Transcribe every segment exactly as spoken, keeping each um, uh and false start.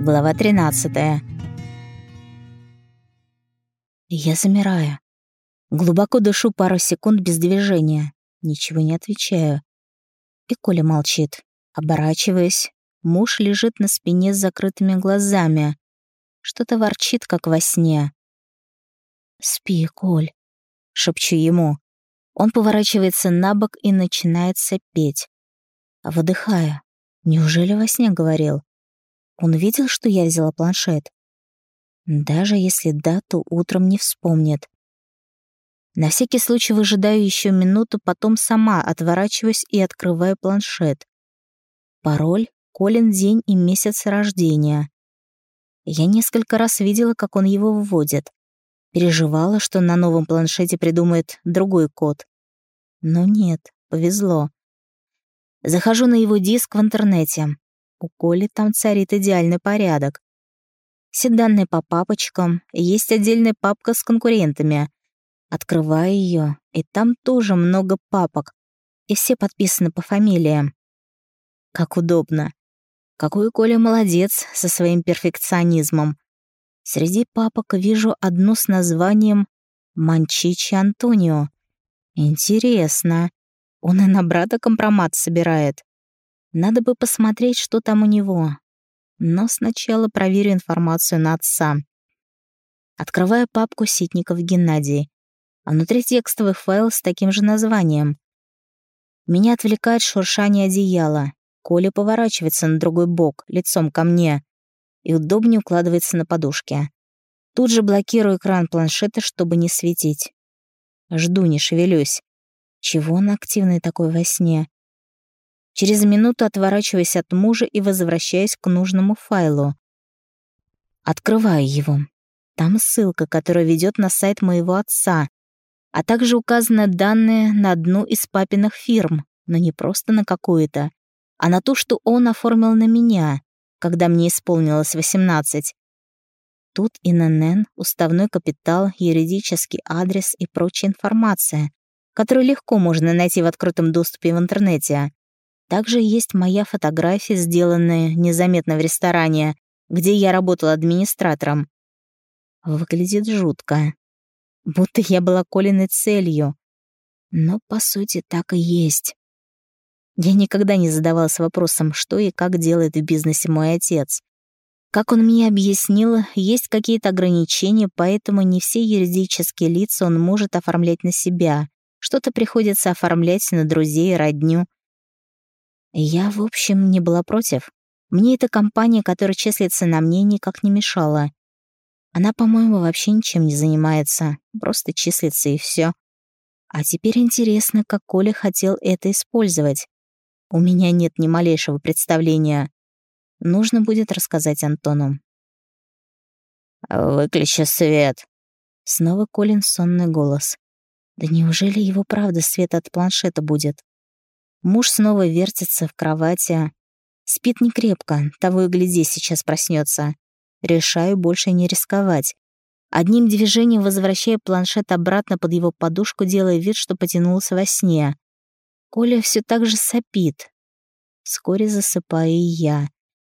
Глава тринадцатая. Я замираю. Глубоко дышу пару секунд без движения. Ничего не отвечаю. И Коля молчит. Оборачиваясь, муж лежит на спине с закрытыми глазами. Что-то ворчит, как во сне. «Спи, Коль», — шепчу ему. Он поворачивается на бок и начинает сопеть. Выдыхаю. Неужели во сне говорил? Он видел, что я взяла планшет? Даже если да, то утром не вспомнит. На всякий случай выжидаю еще минуту, потом сама отворачиваюсь и открываю планшет. Пароль — Колин день и месяц рождения. Я несколько раз видела, как он его вводит. Переживала, что на новом планшете придумает другой код. Но нет, повезло. Захожу на его диск в интернете. У Коли там царит идеальный порядок. Все данные по папочкам, есть отдельная папка с конкурентами. Открываю ее, и там тоже много папок, и все подписаны по фамилиям. Как удобно. Какой Коля молодец со своим перфекционизмом. Среди папок вижу одну с названием «Манчичи Антонио». Интересно, он и на брата компромат собирает. Надо бы посмотреть, что там у него. Но сначала проверю информацию на отца. Открываю папку Ситников Геннадий. А внутри текстовый файл с таким же названием. Меня отвлекает шуршание одеяла. Коля поворачивается на другой бок, лицом ко мне, и удобнее укладывается на подушке. Тут же блокирую экран планшета, чтобы не светить. Жду, не шевелюсь. Чего он активный такой во сне? Через минуту отворачиваюсь от мужа и возвращаюсь к нужному файлу. Открываю его. Там ссылка, которая ведет на сайт моего отца, а также указаны данные на одну из папиных фирм, но не просто на какую-то, а на ту, что он оформил на меня, когда мне исполнилось восемнадцать. Тут ин эн эн, уставной капитал, юридический адрес и прочая информация, которую легко можно найти в открытом доступе в интернете. Также есть моя фотография, сделанная незаметно в ресторане, где я работала администратором. Выглядит жутко. Будто я была Колиной целью. Но, по сути, так и есть. Я никогда не задавалась вопросом, что и как делает в бизнесе мой отец. Как он мне объяснил, есть какие-то ограничения, поэтому не все юридические лица он может оформлять на себя. Что-то приходится оформлять на друзей и родню. Я, в общем, не была против. Мне эта компания, которая числится на мне, никак не мешала. Она, по-моему, вообще ничем не занимается, просто числится и все. А теперь интересно, как Коля хотел это использовать. У меня нет ни малейшего представления. Нужно будет рассказать Антону. «Выключи свет!» Снова Колин сонный голос. Да неужели его правда свет от планшета будет? Муж снова вертится в кровати. Спит некрепко, того и гляди, сейчас проснется. Решаю больше не рисковать. Одним движением возвращаю планшет обратно под его подушку, делая вид, что потянулся во сне. Коля все так же сопит. Вскоре засыпаю и я.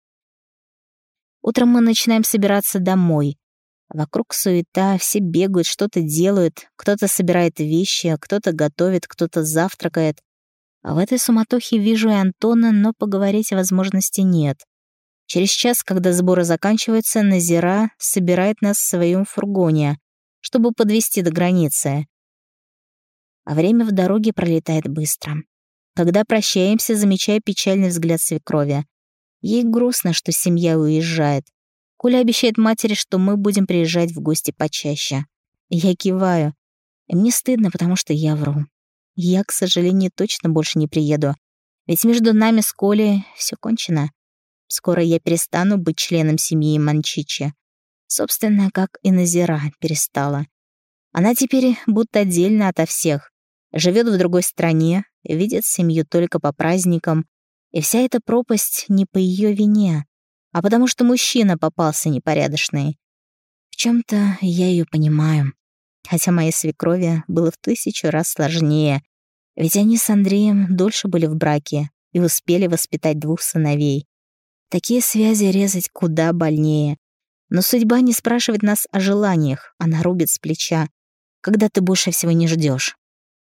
Утром мы начинаем собираться домой. Вокруг суета, все бегают, что-то делают, кто-то собирает вещи, кто-то готовит, кто-то завтракает. А в этой суматохе вижу и Антона, но поговорить возможности нет. Через час, когда сборы заканчиваются, Назира собирает нас в своем фургоне, чтобы подвезти до границы. А время в дороге пролетает быстро. Когда прощаемся, замечаю печальный взгляд свекрови. Ей грустно, что семья уезжает. Коля обещает матери, что мы будем приезжать в гости почаще. Я киваю. И мне стыдно, потому что я вру. Я, к сожалению, точно больше не приеду. Ведь между нами с Колей все кончено. Скоро я перестану быть членом семьи Манчичи. Собственно, как и Назира перестала. Она теперь будто отдельно ото всех. Живет в другой стране, видит семью только по праздникам. И вся эта пропасть не по ее вине, а потому что мужчина попался непорядочный. В чем-то я ее понимаю. Хотя моей свекрови было в тысячу раз сложнее. Ведь они с Андреем дольше были в браке и успели воспитать двух сыновей. Такие связи резать куда больнее. Но судьба не спрашивает нас о желаниях, она рубит с плеча, когда ты больше всего не ждешь.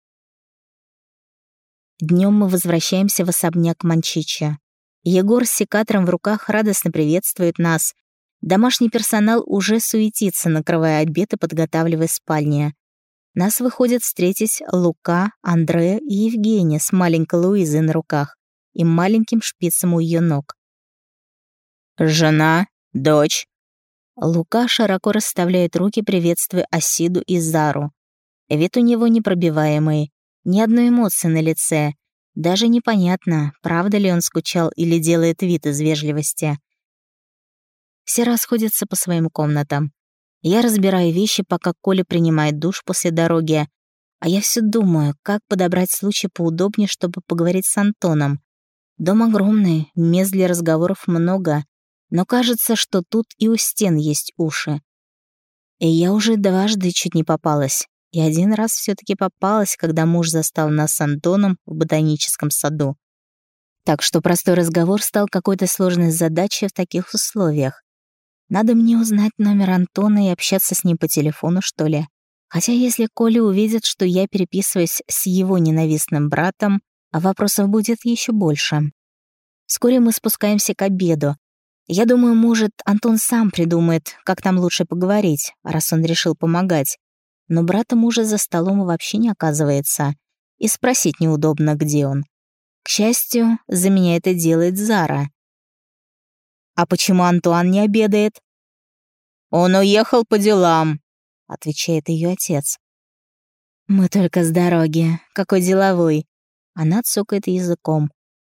Днем мы возвращаемся в особняк Манчича. Егор с секатором в руках радостно приветствует нас. Домашний персонал уже суетится, накрывая обед и подготавливая спальни. Нас выходят встретить Лука, Андреа и Евгения с маленькой Луизой на руках и маленьким шпицем у ее ног. «Жена? Дочь?» Лука широко расставляет руки, приветствуя Асиду и Зару. Вид у него непробиваемый, ни одной эмоции на лице. Даже непонятно, правда ли он скучал или делает вид из вежливости. Все расходятся по своим комнатам. Я разбираю вещи, пока Коля принимает душ после дороги. А я все думаю, как подобрать случай поудобнее, чтобы поговорить с Антоном. Дом огромный, мест для разговоров много, но кажется, что тут и у стен есть уши. И я уже дважды чуть не попалась. И один раз все таки попалась, когда муж застал нас с Антоном в ботаническом саду. Так что простой разговор стал какой-то сложной задачей в таких условиях. Надо мне узнать номер Антона и общаться с ним по телефону, что ли. Хотя если Коля увидит, что я переписываюсь с его ненавистным братом, вопросов будет еще больше. Вскоре мы спускаемся к обеду. Я думаю, может, Антон сам придумает, как там лучше поговорить, раз он решил помогать. Но брата мужа за столом вообще не оказывается. И спросить неудобно, где он. К счастью, за меня это делает Зара. «А почему Антуан не обедает?» «Он уехал по делам», — отвечает ее отец. «Мы только с дороги. Какой деловой». Она цокает языком.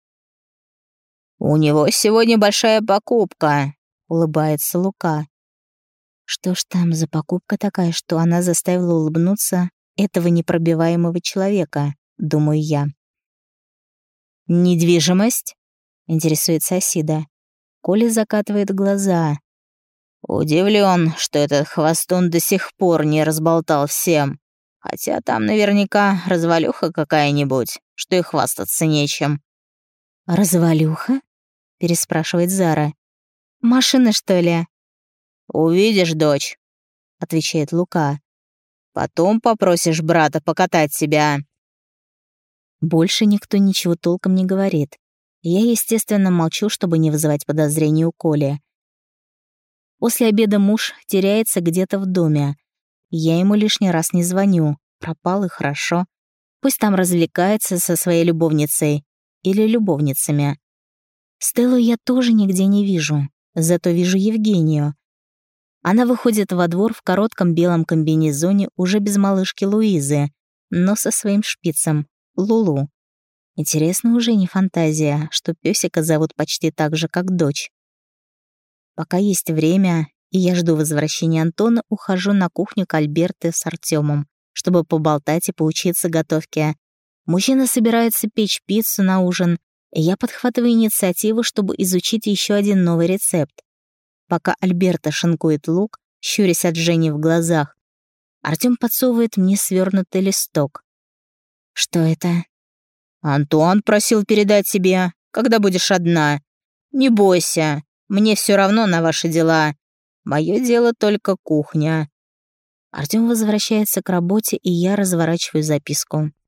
«У него сегодня большая покупка», — улыбается Лука. Что ж там за покупка такая, что она заставила улыбнуться этого непробиваемого человека, думаю я. «Недвижимость?» — интересуется Асида. Коля закатывает глаза. «Удивлен, что этот хвостун до сих пор не разболтал всем. Хотя там наверняка развалюха какая-нибудь, что и хвастаться нечем». «Развалюха?» — переспрашивает Зара. «Машина, что ли?» «Увидишь, дочь», — отвечает Лука. «Потом попросишь брата покатать тебя». Больше никто ничего толком не говорит. Я, естественно, молчу, чтобы не вызывать подозрений у Коли. После обеда муж теряется где-то в доме. Я ему лишний раз не звоню. Пропал и хорошо. Пусть там развлекается со своей любовницей. Или любовницами. Стеллу я тоже нигде не вижу. Зато вижу Евгению. Она выходит во двор в коротком белом комбинезоне уже без малышки Луизы, но со своим шпицем — Лулу. Интересно, уже не фантазия, что пёсика зовут почти так же, как дочь. Пока есть время, и я жду возвращения Антона, ухожу на кухню к Альберте с Артёмом, чтобы поболтать и поучиться готовке. Мужчина собирается печь пиццу на ужин, и я подхватываю инициативу, чтобы изучить еще один новый рецепт. Пока Альберта шинкует лук, щурясь от жжения в глазах, Артём подсовывает мне свернутый листок. Что это? «Антуан просил передать тебе, когда будешь одна. Не бойся, мне все равно на ваши дела. Мое дело только кухня». Артём возвращается к работе, и я разворачиваю записку.